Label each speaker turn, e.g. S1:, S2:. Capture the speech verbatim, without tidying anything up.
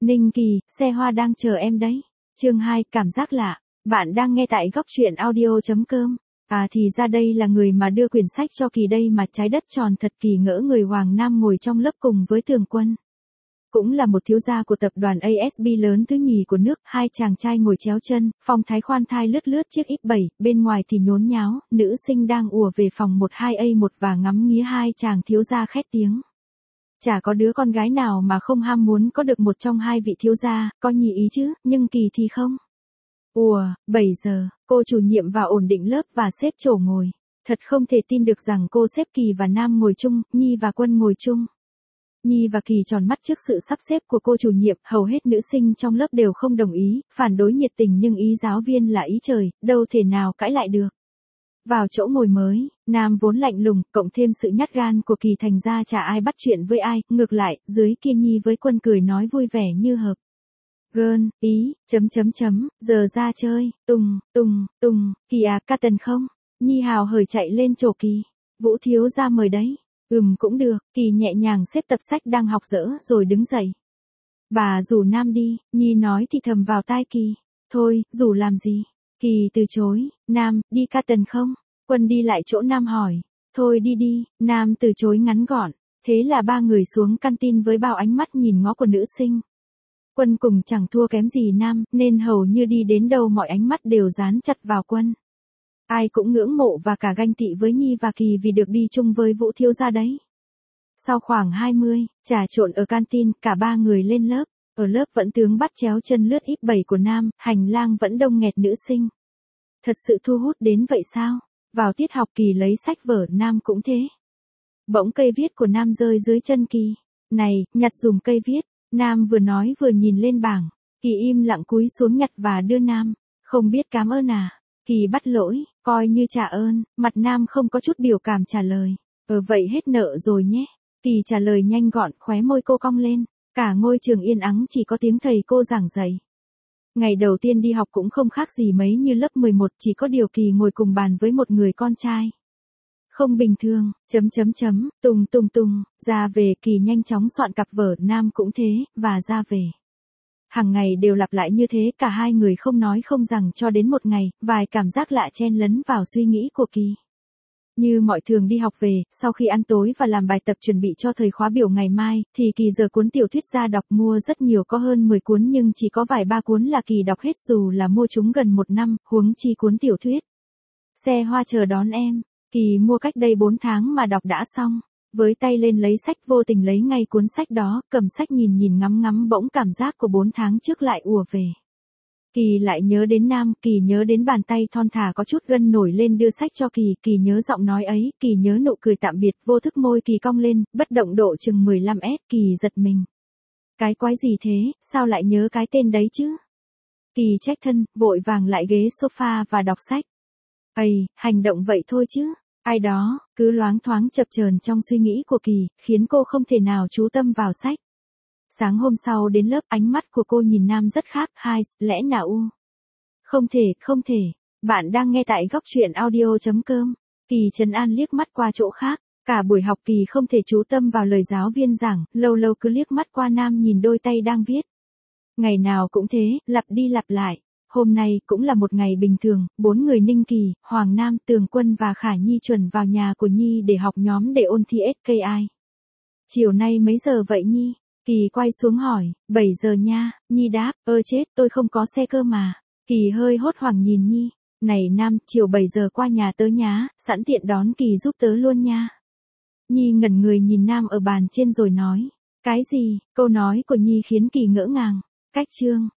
S1: Ninh Kỳ, xe hoa đang chờ em đấy. Chương hai, cảm giác lạ. Bạn đang nghe tại góc truyện audio chấm com. À thì ra đây là người mà đưa quyển sách cho Kỳ đây mà. Trái đất tròn thật. Kỳ ngỡ người Hoàng Nam ngồi trong lớp cùng với Tường Quân. Cũng là một thiếu gia của tập đoàn a ét bê lớn thứ nhì của nước. Hai chàng trai ngồi chéo chân, phong thái khoan thai lướt lướt chiếc ích bảy, bên ngoài thì nhốn nháo, nữ sinh đang ùa về phòng một hai a một và ngắm nghía hai chàng thiếu gia khét tiếng. Chả có đứa con gái nào mà không ham muốn có được một trong hai vị thiếu gia, có nhị ý chứ, nhưng Kỳ thì không. Ùa, bảy giờ, cô chủ nhiệm vào ổn định lớp và xếp chỗ ngồi. Thật không thể tin được rằng cô xếp Kỳ và Nam ngồi chung, Nhi và Quân ngồi chung. Nhi và Kỳ tròn mắt trước sự sắp xếp của cô chủ nhiệm, hầu hết nữ sinh trong lớp đều không đồng ý, phản đối nhiệt tình nhưng ý giáo viên là ý trời, đâu thể nào cãi lại được. Vào chỗ ngồi mới, Nam vốn lạnh lùng, cộng thêm sự nhát gan của Kỳ thành ra chả ai bắt chuyện với ai, ngược lại, dưới kia Nhi với Quân cười nói vui vẻ như hợp. Gơn, ý, chấm chấm chấm, giờ ra chơi, tùng, tùng, tùng, Kỳ à, ca tần không? Nhi hào hởi chạy lên chỗ Kỳ. Vũ thiếu ra mời đấy. Ừm cũng được, Kỳ nhẹ nhàng xếp tập sách đang học dở rồi đứng dậy. Bà rủ Nam đi, Nhi nói thì thầm vào tai Kỳ. Thôi, rủ làm gì? Kỳ từ chối. Nam, đi ca tần không? Quân đi lại chỗ Nam hỏi. Thôi đi đi, Nam từ chối ngắn gọn. Thế là ba người xuống canteen với bao ánh mắt nhìn ngó của nữ sinh. Quân cùng chẳng thua kém gì Nam, nên hầu như đi đến đâu mọi ánh mắt đều dán chặt vào Quân. Ai cũng ngưỡng mộ và cả ganh tị với Nhi và Kỳ vì được đi chung với Vũ thiếu gia đấy. Sau khoảng hai mươi, trà trộn ở canteen, cả ba người lên lớp. Ở lớp vẫn tướng bắt chéo chân lướt íp bảy của Nam, hành lang vẫn đông nghẹt nữ sinh. Thật sự thu hút đến vậy sao? Vào tiết học Kỳ lấy sách vở, Nam cũng thế. Bỗng cây viết của Nam rơi dưới chân Kỳ. Này, nhặt dùm cây viết. Nam vừa nói vừa nhìn lên bảng. Kỳ im lặng cúi xuống nhặt và đưa Nam. Không biết cảm ơn à? Kỳ bắt lỗi, coi như trả ơn. Mặt Nam không có chút biểu cảm trả lời. Ờ vậy hết nợ rồi nhé. Kỳ trả lời nhanh gọn, khóe môi cô cong lên. Cả ngôi trường yên ắng chỉ có tiếng thầy cô giảng dạy. Ngày đầu tiên đi học cũng không khác gì mấy như lớp mười một, chỉ có điều Kỳ ngồi cùng bàn với một người con trai. Không bình thường, chấm chấm chấm, tùng tùng tùng, ra về. Kỳ nhanh chóng soạn cặp vở, Nam cũng thế, và ra về. Hàng ngày đều lặp lại như thế, cả hai người không nói không rằng cho đến một ngày, vài cảm giác lạ chen lấn vào suy nghĩ của Kỳ. Như mọi thường đi học về, sau khi ăn tối và làm bài tập chuẩn bị cho thời khóa biểu ngày mai, thì Kỳ giở cuốn tiểu thuyết ra đọc, mua rất nhiều, có hơn mười cuốn nhưng chỉ có vài ba cuốn là Kỳ đọc hết dù là mua chúng gần một năm, huống chi cuốn tiểu thuyết. Xe hoa chờ đón em, Kỳ mua cách đây bốn tháng mà đọc đã xong. Với tay lên lấy sách, vô tình lấy ngay cuốn sách đó, cầm sách nhìn nhìn ngắm ngắm, bỗng cảm giác của bốn tháng trước lại ùa về. Kỳ lại nhớ đến Nam, Kỳ nhớ đến bàn tay thon thả có chút gân nổi lên đưa sách cho Kỳ, Kỳ nhớ giọng nói ấy, Kỳ nhớ nụ cười tạm biệt, vô thức môi Kỳ cong lên, bất động độ chừng mười lăm ét, Kỳ giật mình. Cái quái gì thế, sao lại nhớ cái tên đấy chứ? Kỳ trách thân, vội vàng lại ghế sofa và đọc sách. Ây, hành động vậy thôi chứ. Ai đó, cứ loáng thoáng chập chờn trong suy nghĩ của Kỳ, khiến cô không thể nào chú tâm vào sách. Sáng hôm sau đến lớp, ánh mắt của cô nhìn Nam rất khác. Hai, lẽ nào u? Không thể, không thể. Bạn đang nghe tại góc truyện audio chấm com. Kỳ trấn an liếc mắt qua chỗ khác. Cả buổi học Kỳ không thể chú tâm vào lời giáo viên giảng, lâu lâu cứ liếc mắt qua Nam nhìn đôi tay đang viết. Ngày nào cũng thế, lặp đi lặp lại. Hôm nay cũng là một ngày bình thường, bốn người Ninh Kỳ, Hoàng Nam, Tường Quân và Khả Nhi chuẩn vào nhà của Nhi để học nhóm để ôn thi ét ca i. Chiều nay mấy giờ vậy Nhi? Kỳ quay xuống hỏi. Bảy giờ nha. Nhi đáp, ơ chết, tôi không có xe cơ mà. Kỳ hơi hốt hoảng nhìn Nhi. Này Nam, chiều bảy giờ qua nhà tớ nhá, sẵn tiện đón Kỳ giúp tớ luôn nha. Nhi ngẩn người nhìn Nam ở bàn trên rồi nói. Cái gì? Câu nói của Nhi khiến Kỳ ngỡ ngàng. Cách chương.